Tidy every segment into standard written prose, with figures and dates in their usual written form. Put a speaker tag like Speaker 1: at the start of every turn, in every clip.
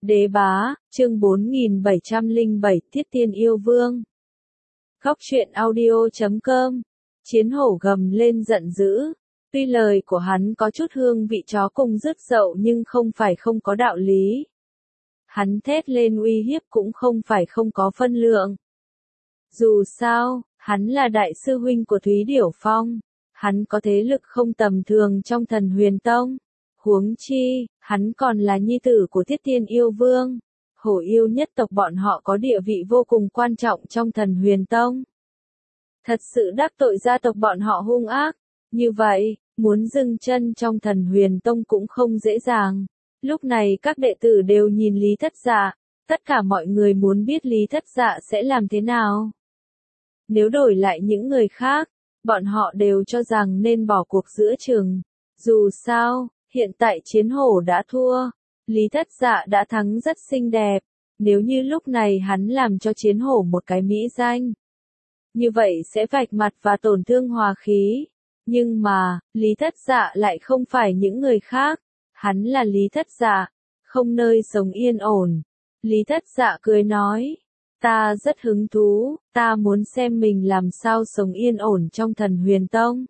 Speaker 1: Đế bá, chương 4707 Thiết Tiên Yêu Vương. Góc truyện audio.com. Chiến hổ gầm lên giận dữ. Tuy lời của hắn có chút hương vị chó cùng rứt dậu nhưng không phải không có đạo lý. Hắn thét lên uy hiếp cũng không phải không có phân lượng. Dù sao, hắn là đại sư huynh của Thúy Điểu Phong. Hắn có thế lực không tầm thường trong Thần Huyền Tông. Huống chi, hắn còn là nhi tử của Thiết Tiên Yêu Vương. Hổ yêu nhất tộc bọn họ có địa vị vô cùng quan trọng trong Thần Huyền Tông. Thật sự đắc tội gia tộc bọn họ hung ác. Như vậy, muốn dừng chân trong Thần Huyền Tông cũng không dễ dàng. Lúc này các đệ tử đều nhìn Lý Thất Dạ. Tất cả mọi người muốn biết Lý Thất Dạ sẽ làm thế nào. Nếu đổi lại những người khác, bọn họ đều cho rằng nên bỏ cuộc giữa chừng. Dù sao, hiện tại chiến hổ đã thua. Lý Thất Dạ đã thắng rất xinh đẹp. Nếu như lúc này hắn làm cho chiến hổ một cái mỹ danh, như vậy sẽ vạch mặt và tổn thương hòa khí. Nhưng mà, Lý Thất Dạ lại không phải những người khác. Hắn là Lý Thất Dạ, không nơi sống yên ổn. Lý Thất Dạ cười nói, ta rất hứng thú, ta muốn xem mình làm sao sống yên ổn trong Thần Huyền Tông.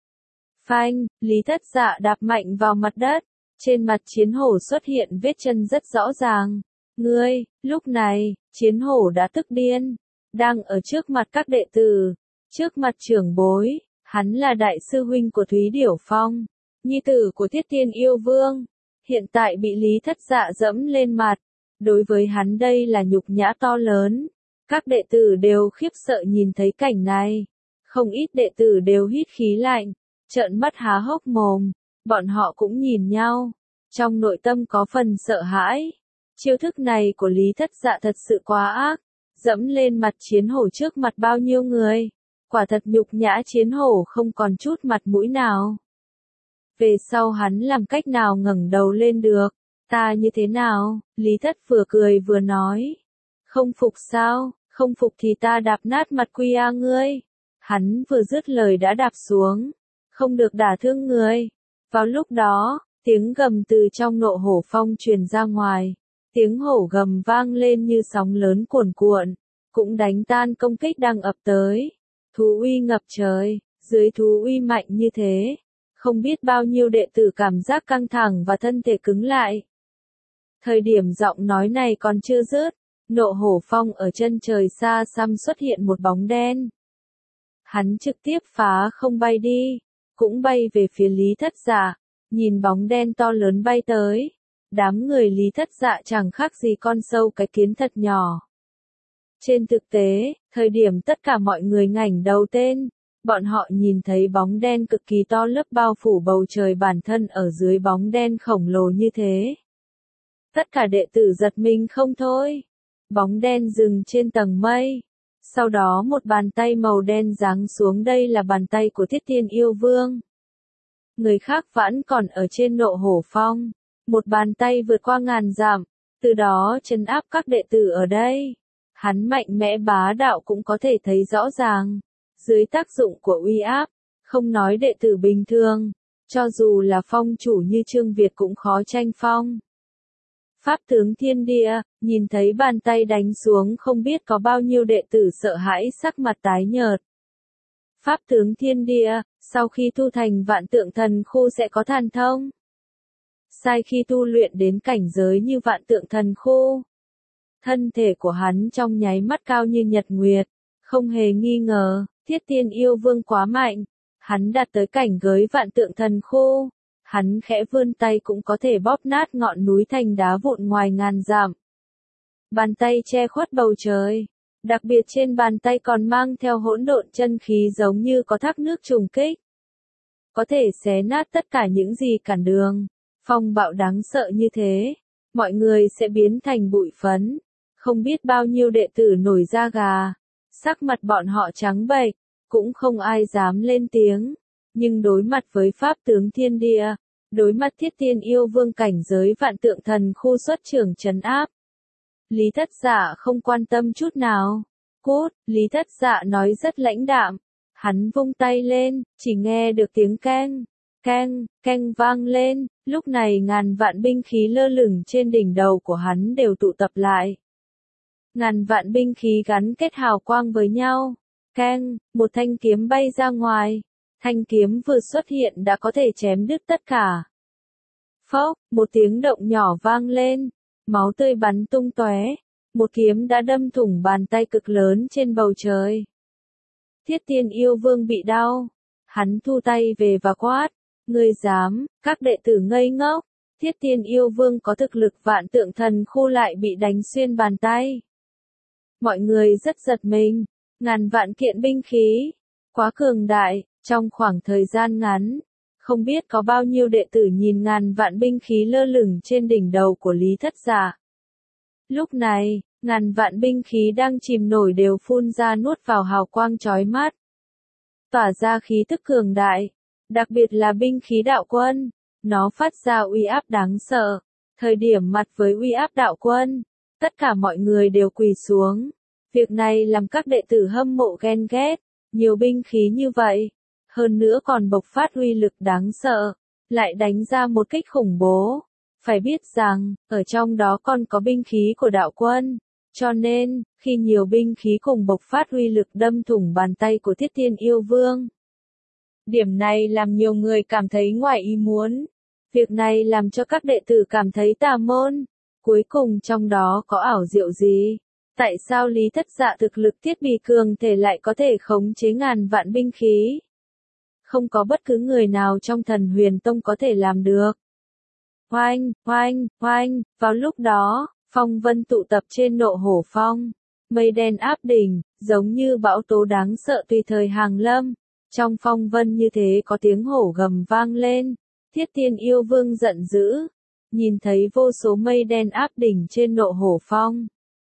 Speaker 1: Phanh, Lý Thất Dạ đạp mạnh vào mặt đất, trên mặt chiến hổ xuất hiện vết chân rất rõ ràng. Ngươi, lúc này, chiến hổ đã tức điên, đang ở trước mặt các đệ tử, trước mặt trưởng bối, hắn là đại sư huynh của Thúy Điểu Phong, nhi tử của Thiết Tiên Yêu Vương, hiện tại bị Lý Thất Dạ dẫm lên mặt, đối với hắn đây là nhục nhã to lớn. Các đệ tử đều khiếp sợ nhìn thấy cảnh này, không ít đệ tử đều hít khí lạnh, trợn mắt há hốc mồm, bọn họ cũng nhìn nhau, trong nội tâm có phần sợ hãi. Chiêu thức này của Lý Thất Dạ thật sự quá ác, dẫm lên mặt chiến hổ trước mặt bao nhiêu người, quả thật nhục nhã chiến hổ không còn chút mặt mũi nào. Về sau hắn làm cách nào ngẩng đầu lên được, ta như thế nào? Lý Thất vừa cười vừa nói, không phục sao, không phục thì ta đạp nát mặt quy a ngươi. Hắn vừa dứt lời đã đạp xuống, không được đả thương người. Vào lúc đó, tiếng gầm từ trong Nộ Hổ Phong truyền ra ngoài, tiếng hổ gầm vang lên như sóng lớn cuồn cuộn, cũng đánh tan công kích đang ập tới. Thú uy ngập trời, dưới thú uy mạnh như thế, không biết bao nhiêu đệ tử cảm giác căng thẳng và thân thể cứng lại. Thời điểm giọng nói này còn chưa dứt, Nộ Hổ Phong ở chân trời xa xăm xuất hiện một bóng đen. Hắn trực tiếp phá không bay đi, cũng bay về phía Lý Thất Dạ, nhìn bóng đen to lớn bay tới. Đám người Lý Thất Dạ chẳng khác gì con sâu cái kiến thật nhỏ. Trên thực tế, thời điểm tất cả mọi người ngẩng đầu tên, bọn họ nhìn thấy bóng đen cực kỳ to lớp bao phủ bầu trời, bản thân ở dưới bóng đen khổng lồ như thế. Tất cả đệ tử giật mình không thôi. Bóng đen dừng trên tầng mây. Sau đó một bàn tay màu đen giáng xuống, đây là bàn tay của Thiết Tiên Yêu Vương. Người khác vẫn còn ở trên Nộ Hổ Phong. Một bàn tay vượt qua ngàn dặm, từ đó trấn áp các đệ tử ở đây. Hắn mạnh mẽ bá đạo cũng có thể thấy rõ ràng. Dưới tác dụng của uy áp, không nói đệ tử bình thường, cho dù là phong chủ như Trương Việt cũng khó tranh phong. Pháp tướng thiên địa, nhìn thấy bàn tay đánh xuống không biết có bao nhiêu đệ tử sợ hãi sắc mặt tái nhợt. Pháp tướng thiên địa, sau khi tu thành Vạn Tượng Thần Khu sẽ có thần thông. Sai khi tu luyện đến cảnh giới như Vạn Tượng Thần Khu, thân thể của hắn trong nháy mắt cao như nhật nguyệt, không hề nghi ngờ, Thiết Tiên Yêu Vương quá mạnh, hắn đạt tới cảnh giới Vạn Tượng Thần Khu. Hắn khẽ vươn tay cũng có thể bóp nát ngọn núi thành đá vụn ngoài ngàn dặm. Bàn tay che khuất bầu trời, đặc biệt trên bàn tay còn mang theo hỗn độn chân khí giống như có thác nước trùng kích. Có thể xé nát tất cả những gì cản đường. Phong bạo đáng sợ như thế, mọi người sẽ biến thành bụi phấn. Không biết bao nhiêu đệ tử nổi da gà, sắc mặt bọn họ trắng bệch, cũng không ai dám lên tiếng. Nhưng đối mặt với Pháp tướng thiên địa, đối mặt Thiết Tiên Yêu Vương cảnh giới Vạn Tượng Thần Khu xuất trưởng trấn áp, Lý Thất Dạ không quan tâm chút nào. Cút, Lý Thất Dạ nói rất lãnh đạm. Hắn vung tay lên, chỉ nghe được tiếng keng, Keng, keng vang lên, lúc này ngàn vạn binh khí lơ lửng trên đỉnh đầu của hắn đều tụ tập lại. Ngàn vạn binh khí gắn kết hào quang với nhau. Keng, một thanh kiếm bay ra ngoài. Thanh kiếm vừa xuất hiện đã có thể chém đứt tất cả. Phốc, một tiếng động nhỏ vang lên. Máu tươi bắn tung tóe. Một kiếm đã đâm thủng bàn tay cực lớn trên bầu trời. Thiết Tiên Yêu Vương bị đau. Hắn thu tay về và quát. Ngươi dám, các đệ tử ngây ngốc. Thiết Tiên Yêu Vương có thực lực vạn tượng thần khu lại bị đánh xuyên bàn tay. Mọi người rất giật mình. Ngàn vạn kiện binh khí. Quá cường đại, trong khoảng thời gian ngắn. Không biết có bao nhiêu đệ tử nhìn ngàn vạn binh khí lơ lửng trên đỉnh đầu của Lý Thất Dạ. Lúc này, ngàn vạn binh khí đang chìm nổi đều phun ra nuốt vào hào quang chói mắt. Tỏa ra khí tức cường đại. Đặc biệt là binh khí đạo quân. Nó phát ra uy áp đáng sợ. Thời điểm mặt với uy áp đạo quân, tất cả mọi người đều quỳ xuống. Việc này làm các đệ tử hâm mộ ghen ghét. Nhiều binh khí như vậy. Hơn nữa còn bộc phát uy lực đáng sợ. Lại đánh ra một kích khủng bố. Phải biết rằng, ở trong đó còn có binh khí của đạo quân. Cho nên, khi nhiều binh khí cùng bộc phát uy lực đâm thủng bàn tay của Thiết Tiên Yêu Vương. Điểm này làm nhiều người cảm thấy ngoài ý muốn. Việc này làm cho các đệ tử cảm thấy tà môn. Cuối cùng trong đó có ảo diệu gì? Tại sao Lý Thất Dạ thực lực thiết bị cường thể lại có thể khống chế ngàn vạn binh khí? Không có bất cứ người nào trong Thần Huyền Tông có thể làm được. Oanh, oanh, oanh, vào lúc đó, phong vân tụ tập trên Nộ Hổ Phong. Mây đen áp đỉnh, giống như bão tố đáng sợ tùy thời hàng lâm. Trong phong vân như thế có tiếng hổ gầm vang lên. Thiết Tiên Yêu Vương giận dữ. Nhìn thấy vô số mây đen áp đỉnh trên Nộ Hổ Phong.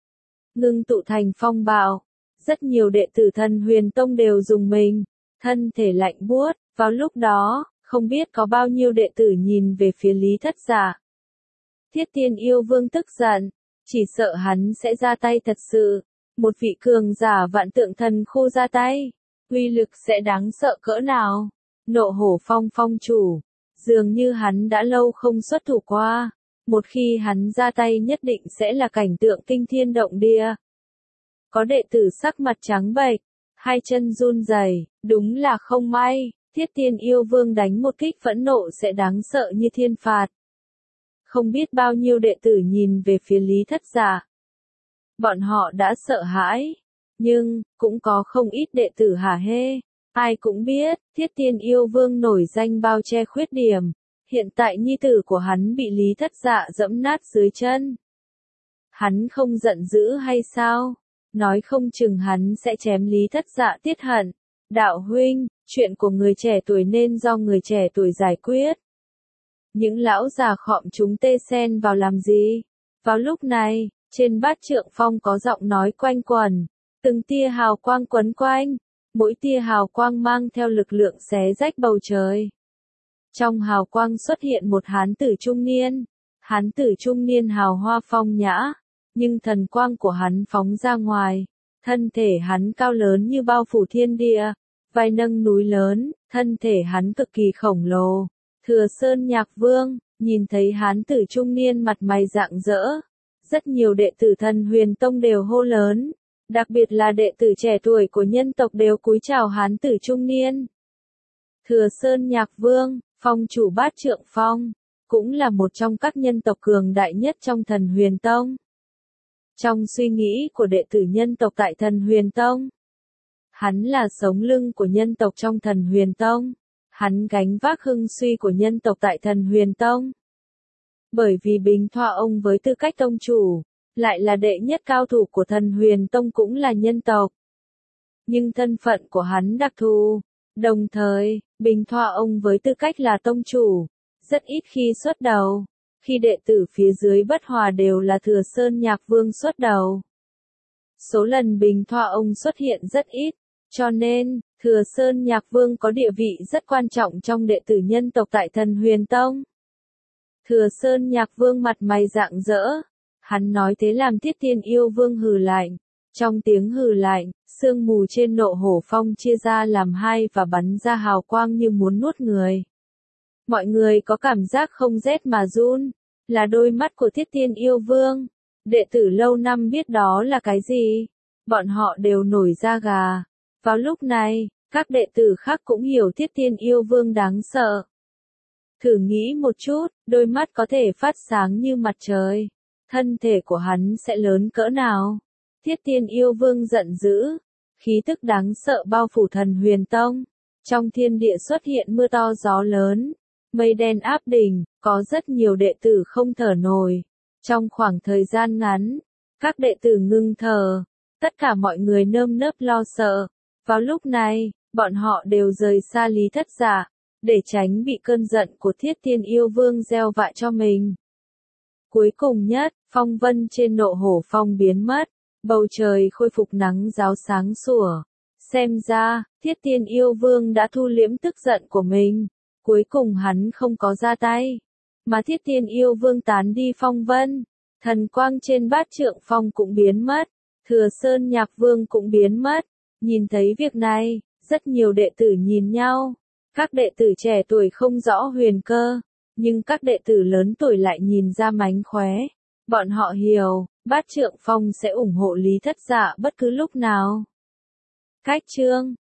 Speaker 1: Ngưng tụ thành phong bạo. Rất nhiều đệ tử Thần Huyền Tông đều dùng mình. Thân thể lạnh buốt. Vào lúc đó, không biết có bao nhiêu đệ tử nhìn về phía Lý Thất Dạ. Thiết Tiên Yêu Vương tức giận. Chỉ sợ hắn sẽ ra tay thật sự. Một vị cường giả vạn tượng thần khu ra tay. Uy lực sẽ đáng sợ cỡ nào? Nộ Hổ Phong phong chủ. Dường như hắn đã lâu không xuất thủ qua. Một khi hắn ra tay nhất định sẽ là cảnh tượng kinh thiên động địa. Có đệ tử sắc mặt trắng bệch, hai chân run rẩy, đúng là không may. Thiết Tiên Yêu Vương đánh một kích phẫn nộ sẽ đáng sợ như thiên phạt. Không biết bao nhiêu đệ tử nhìn về phía Lý Thất Dạ. Bọn họ đã sợ hãi. Nhưng, cũng có không ít đệ tử hả hê. Ai cũng biết, Thiết Tiên Yêu Vương nổi danh bao che khuyết điểm. Hiện tại nhi tử của hắn bị Lý Thất Dạ dẫm nát dưới chân. Hắn không giận dữ hay sao? Nói không chừng hắn sẽ chém Lý Thất Dạ tiết hận. Đạo huynh, chuyện của người trẻ tuổi nên do người trẻ tuổi giải quyết. Những lão già khọm chúng tê sen vào làm gì? Vào lúc này, trên bát trượng phong có giọng nói quanh quẩn. Từng tia hào quang quấn quanh. Mỗi tia hào quang mang theo lực lượng xé rách bầu trời. Trong hào quang xuất hiện một hán tử trung niên. Hán tử trung niên hào hoa phong nhã. Nhưng thần quang của hắn phóng ra ngoài. Thân thể hắn cao lớn như bao phủ thiên địa. Vai nâng núi lớn, thân thể hắn cực kỳ khổng lồ. Thừa Sơn Nhạc Vương, nhìn thấy hán tử trung niên mặt mày rạng rỡ. Rất nhiều đệ tử Thần Huyền Tông đều hô lớn. Đặc biệt là đệ tử trẻ tuổi của nhân tộc đều cúi chào hán tử trung niên. Thừa Sơn Nhạc Vương, phong chủ bát trượng phong, cũng là một trong các nhân tộc cường đại nhất trong Thần Huyền Tông. Trong suy nghĩ của đệ tử nhân tộc tại Thần Huyền Tông, hắn là sống lưng của nhân tộc trong Thần Huyền Tông. Hắn gánh vác hưng suy của nhân tộc tại Thần Huyền Tông. Bởi vì Bình Thoa ông với tư cách tông chủ, lại là đệ nhất cao thủ của Thần Huyền Tông cũng là nhân tộc. Nhưng thân phận của hắn đặc thù. Đồng thời, Bình Thoa ông với tư cách là tông chủ, rất ít khi xuất đầu. Khi đệ tử phía dưới bất hòa đều là Thừa Sơn Nhạc Vương xuất đầu. Số lần Bình Thoa ông xuất hiện rất ít, cho nên, Thừa Sơn Nhạc Vương có địa vị rất quan trọng trong đệ tử nhân tộc tại Thần Huyền Tông. Thừa Sơn Nhạc Vương mặt mày rạng rỡ. Hắn nói thế làm Thiết Tiên Yêu Vương hừ lạnh. Trong tiếng hừ lạnh, sương mù trên Nộ Hổ Phong chia ra làm hai và bắn ra hào quang như muốn nuốt người. Mọi người có cảm giác không rét mà run, là đôi mắt của Thiết Tiên Yêu Vương. Đệ tử lâu năm biết đó là cái gì, bọn họ đều nổi da gà. Vào lúc này, các đệ tử khác cũng hiểu Thiết Tiên Yêu Vương đáng sợ. Thử nghĩ một chút, đôi mắt có thể phát sáng như mặt trời, thân thể của hắn sẽ lớn cỡ nào? Thiết Tiên Yêu Vương giận dữ, khí tức đáng sợ bao phủ Thần Huyền Tông. Trong thiên địa xuất hiện mưa to gió lớn, mây đen áp đỉnh, có rất nhiều đệ tử không thở nổi. Trong khoảng thời gian ngắn, các đệ tử ngưng thở, tất cả mọi người nơm nớp lo sợ. Vào lúc này, bọn họ đều rời xa Lý Thất Dạ, để tránh bị cơn giận của Thiết Tiên Yêu Vương gieo vạ cho mình. Cuối cùng nhất, phong vân trên Nộ Hổ Phong biến mất, bầu trời khôi phục nắng ráo sáng sủa. Xem ra, Thiết Tiên Yêu Vương đã thu liễm tức giận của mình. Cuối cùng hắn không có ra tay, mà Thiết Tiên Yêu Vương tán đi phong vân. Thần quang trên Bát Trượng Phong cũng biến mất, Thừa Sơn Nhạc Vương cũng biến mất. Nhìn thấy việc này, rất nhiều đệ tử nhìn nhau. Các đệ tử trẻ tuổi không rõ huyền cơ, nhưng các đệ tử lớn tuổi lại nhìn ra mánh khóe. Bọn họ hiểu, Bát Trượng Phong sẽ ủng hộ Lý Thất Dạ bất cứ lúc nào. Cách chương